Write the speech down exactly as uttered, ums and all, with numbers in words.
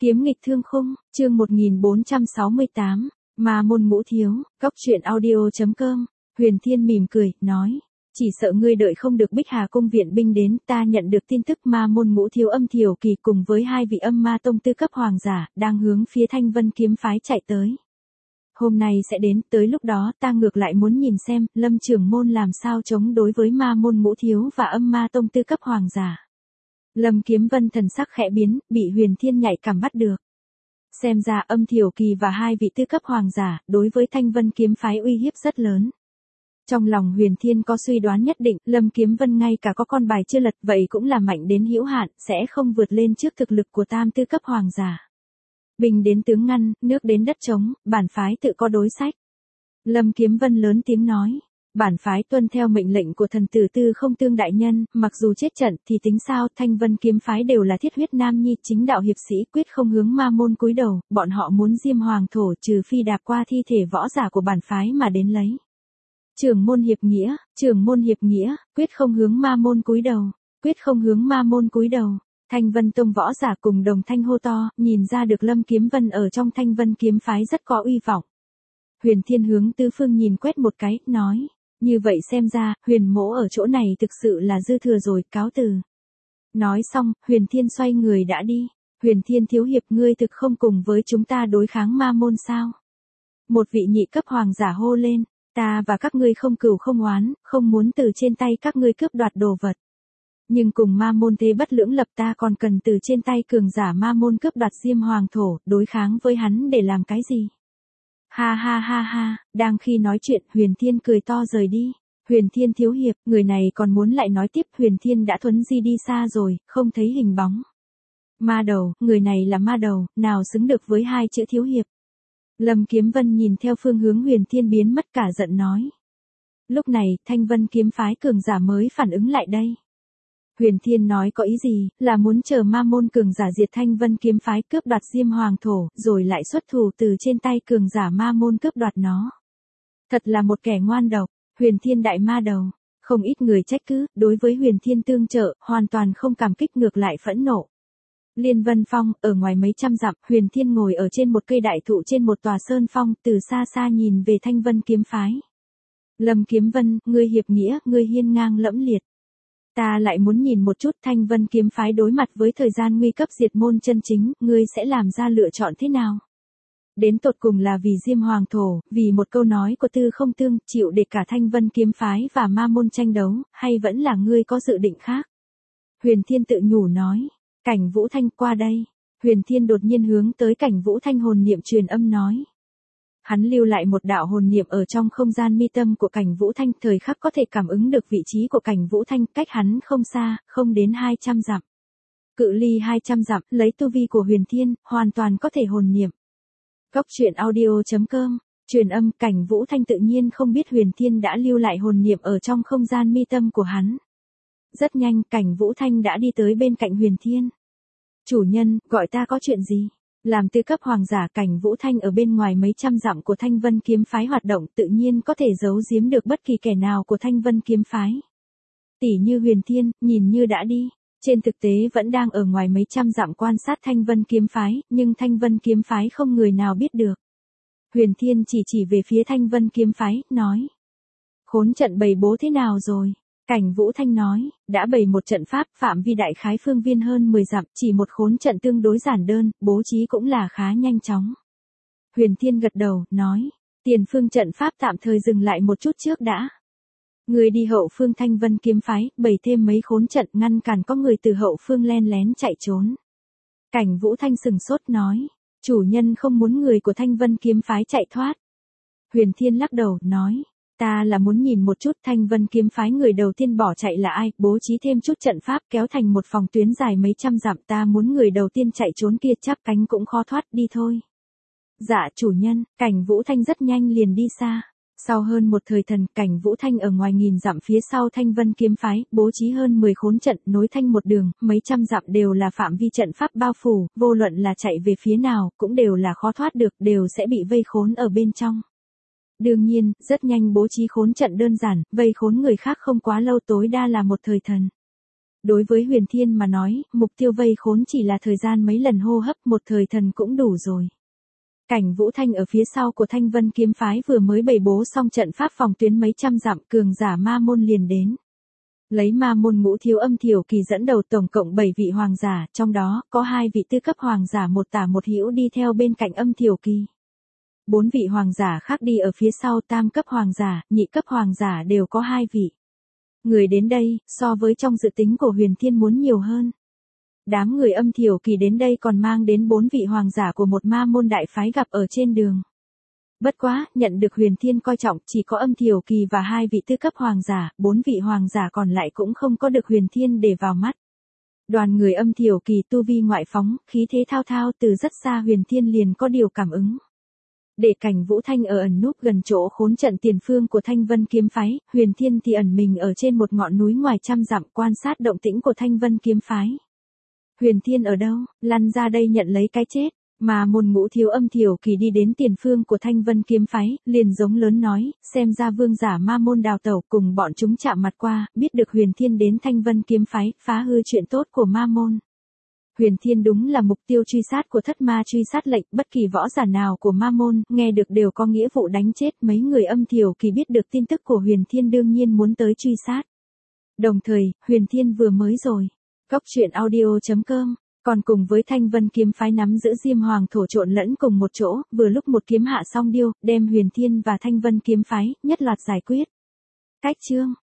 Kiếm nghịch thương khung, chương một nghìn bốn trăm sáu mươi tám, Ma môn ngũ thiếu, góc truyện audio chấm com. Huyền Thiên mỉm cười, nói, chỉ sợ ngươi đợi không được Bích Hà cung viện binh đến, ta nhận được tin tức Ma môn ngũ thiếu Âm Thiểu Kỳ cùng với hai vị âm ma tông tư cấp hoàng giả, đang hướng phía Thanh Vân kiếm phái chạy tới. Hôm nay sẽ đến, tới lúc đó ta ngược lại muốn nhìn xem, Lâm trưởng môn làm sao chống đối với Ma môn ngũ thiếu và âm ma tông tư cấp hoàng giả. Lâm Kiếm Vân thần sắc khẽ biến, bị Huyền Thiên nhạy cảm bắt được. Xem ra Âm Thiểu Kỳ và hai vị tư cấp hoàng giả, đối với Thanh Vân kiếm phái uy hiếp rất lớn. Trong lòng Huyền Thiên có suy đoán nhất định, Lâm Kiếm Vân ngay cả có con bài chưa lật vậy cũng là mạnh đến hữu hạn, sẽ không vượt lên trước thực lực của tam tư cấp hoàng giả. Bình đến tướng ngăn, nước đến đất trống, bản phái tự có đối sách. Lâm Kiếm Vân lớn tiếng nói. Bản phái tuân theo mệnh lệnh của thần tử Tư Không Tương đại nhân, mặc dù chết trận thì tính sao, Thanh Vân kiếm phái đều là thiết huyết nam nhi, chính đạo hiệp sĩ, quyết không hướng ma môn cúi đầu, bọn họ muốn diêm hoàng thổ trừ phi đạp qua thi thể võ giả của bản phái mà đến lấy. Trưởng môn hiệp nghĩa, trưởng môn hiệp nghĩa, quyết không hướng ma môn cúi đầu, quyết không hướng ma môn cúi đầu. Thanh Vân tông võ giả cùng đồng thanh hô to, nhìn ra được Lâm Kiếm Vân ở trong Thanh Vân kiếm phái rất có uy vọng. Huyền Thiên hướng tứ phương nhìn quét một cái, nói. Như vậy xem ra, Huyền mỗ ở chỗ này thực sự là dư thừa rồi, cáo từ. Nói xong, Huyền Thiên xoay người đã đi. Huyền Thiên thiếu hiệp, ngươi thực không cùng với chúng ta đối kháng ma môn sao? Một vị nhị cấp hoàng giả hô lên, ta và các ngươi không cừu không oán, không muốn từ trên tay các ngươi cướp đoạt đồ vật. Nhưng cùng ma môn thế bất lưỡng lập, ta còn cần từ trên tay cường giả ma môn cướp đoạt diêm hoàng thổ, đối kháng với hắn để làm cái gì? Ha ha ha ha, đang khi nói chuyện, Huyền Thiên cười to rời đi. Huyền Thiên thiếu hiệp, người này còn muốn lại nói tiếp, Huyền Thiên đã thuấn di đi xa rồi, không thấy hình bóng. Ma đầu, người này là ma đầu, nào xứng được với hai chữ thiếu hiệp. Lâm Kiếm Vân nhìn theo phương hướng Huyền Thiên biến mất cả giận nói. Lúc này, Thanh Vân kiếm phái cường giả mới phản ứng lại đây. Huyền Thiên nói có ý gì, là muốn chờ ma môn cường giả diệt Thanh Vân kiếm phái cướp đoạt diêm hoàng thổ, rồi lại xuất thủ từ trên tay cường giả ma môn cướp đoạt nó. Thật là một kẻ ngoan độc, Huyền Thiên đại ma đầu, không ít người trách cứ, đối với Huyền Thiên tương trợ, hoàn toàn không cảm kích ngược lại phẫn nộ. Liên Vân Phong, ở ngoài mấy trăm dặm, Huyền Thiên ngồi ở trên một cây đại thụ trên một tòa sơn phong, từ xa xa nhìn về Thanh Vân kiếm phái. Lâm Kiếm Vân, ngươi hiệp nghĩa, ngươi hiên ngang lẫm liệt. Ta lại muốn nhìn một chút Thanh Vân kiếm phái đối mặt với thời gian nguy cấp diệt môn chân chính, ngươi sẽ làm ra lựa chọn thế nào? Đến tột cùng là vì diêm hoàng thổ, vì một câu nói của Tư Không Tương, chịu để cả Thanh Vân kiếm phái và ma môn tranh đấu, hay vẫn là ngươi có dự định khác? Huyền Thiên tự nhủ nói, Cảnh Vũ Thanh qua đây. Huyền Thiên đột nhiên hướng tới Cảnh Vũ Thanh hồn niệm truyền âm nói. Hắn lưu lại một đạo hồn niệm ở trong không gian mi tâm của Cảnh Vũ Thanh, thời khắc có thể cảm ứng được vị trí của Cảnh Vũ Thanh, cách hắn không xa, không đến hai trăm dặm. Cự ly hai trăm dặm, lấy tu vi của Huyền Thiên, hoàn toàn có thể hồn niệm. Góc truyện audio chấm com, truyền âm, Cảnh Vũ Thanh tự nhiên không biết Huyền Thiên đã lưu lại hồn niệm ở trong không gian mi tâm của hắn. Rất nhanh, Cảnh Vũ Thanh đã đi tới bên cạnh Huyền Thiên. Chủ nhân, gọi ta có chuyện gì? Làm tư cấp hoàng giả, Cảnh Vũ Thanh ở bên ngoài mấy trăm dặm của Thanh Vân kiếm phái hoạt động, tự nhiên có thể giấu giếm được bất kỳ kẻ nào của Thanh Vân kiếm phái. Tỷ như Huyền Thiên, nhìn như đã đi, trên thực tế vẫn đang ở ngoài mấy trăm dặm quan sát Thanh Vân kiếm phái, nhưng Thanh Vân kiếm phái không người nào biết được. Huyền Thiên chỉ chỉ về phía Thanh Vân kiếm phái, nói. Khốn trận bày bố thế nào rồi? Cảnh Vũ Thanh nói, đã bày một trận pháp, phạm vi đại khái phương viên hơn mười dặm, chỉ một khốn trận tương đối giản đơn, bố trí cũng là khá nhanh chóng. Huyền Thiên gật đầu, nói, tiền phương trận pháp tạm thời dừng lại một chút trước đã. Người đi hậu phương Thanh Vân kiếm phái, bày thêm mấy khốn trận ngăn cản có người từ hậu phương len lén chạy trốn. Cảnh Vũ Thanh sừng sốt nói, chủ nhân không muốn người của Thanh Vân kiếm phái chạy thoát. Huyền Thiên lắc đầu, nói. Ta là muốn nhìn một chút Thanh Vân kiếm phái người đầu tiên bỏ chạy là ai, bố trí thêm chút trận pháp kéo thành một phòng tuyến dài mấy trăm dặm, ta muốn người đầu tiên chạy trốn kia chắp cánh cũng khó thoát, đi thôi. Dạ chủ nhân, Cảnh Vũ Thanh rất nhanh liền đi xa. Sau hơn một thời thần, Cảnh Vũ Thanh ở ngoài nghìn dặm phía sau Thanh Vân kiếm phái, bố trí hơn mười khốn trận, nối thành một đường, mấy trăm dặm đều là phạm vi trận pháp bao phủ, vô luận là chạy về phía nào, cũng đều là khó thoát được, đều sẽ bị vây khốn ở bên trong. Đương nhiên, rất nhanh bố trí khốn trận đơn giản, vây khốn người khác không quá lâu, tối đa là một thời thần. Đối với Huyền Thiên mà nói, mục tiêu vây khốn chỉ là thời gian mấy lần hô hấp một thời thần cũng đủ rồi. Cảnh Vũ Thanh ở phía sau của Thanh Vân kiếm phái vừa mới bày bố xong trận pháp phòng tuyến mấy trăm dặm, cường giả ma môn liền đến. Lấy ma môn Ngũ Thiếu Âm Thiểu Kỳ dẫn đầu tổng cộng bảy vị hoàng giả, trong đó có hai vị tư cấp hoàng giả một tả một hữu đi theo bên cạnh Âm Thiểu Kỳ. Bốn vị hoàng giả khác đi ở phía sau, tam cấp hoàng giả, nhị cấp hoàng giả đều có hai vị. Người đến đây, so với trong dự tính của Huyền Thiên muốn nhiều hơn. Đám người Âm Thiểu Kỳ đến đây còn mang đến bốn vị hoàng giả của một ma môn đại phái gặp ở trên đường. Bất quá, nhận được Huyền Thiên coi trọng chỉ có Âm Thiểu Kỳ và hai vị tư cấp hoàng giả, bốn vị hoàng giả còn lại cũng không có được Huyền Thiên để vào mắt. Đoàn người Âm Thiểu Kỳ tu vi ngoại phóng, khí thế thao thao, từ rất xa Huyền Thiên liền có điều cảm ứng. Để Cảnh Vũ Thanh ở ẩn núp gần chỗ khốn trận tiền phương của Thanh Vân kiếm phái, Huyền Thiên thì ẩn mình ở trên một ngọn núi ngoài trăm dặm quan sát động tĩnh của Thanh Vân kiếm phái. Huyền Thiên ở đâu, lăn ra đây nhận lấy cái chết. Mà môn Ngũ Thiếu Âm Thiểu Kỳ đi đến tiền phương của Thanh Vân kiếm phái, liền giống lớn nói, xem ra vương giả ma môn đào tẩu, cùng bọn chúng chạm mặt qua, biết được Huyền Thiên đến Thanh Vân kiếm phái, phá hư chuyện tốt của ma môn. Huyền Thiên đúng là mục tiêu truy sát của thất ma truy sát lệnh, bất kỳ võ giả nào của ma môn, nghe được đều có nghĩa vụ đánh chết. Mấy người Âm Thiểu Kỳ biết được tin tức của Huyền Thiên đương nhiên muốn tới truy sát. Đồng thời, Huyền Thiên vừa mới rồi. Góc truyện audio chấm com còn cùng với Thanh Vân kiếm phái nắm giữ Diêm Hoàng thổ trộn lẫn cùng một chỗ, vừa lúc một kiếm hạ song điêu, đem Huyền Thiên và Thanh Vân kiếm phái nhất loạt giải quyết. Cách chương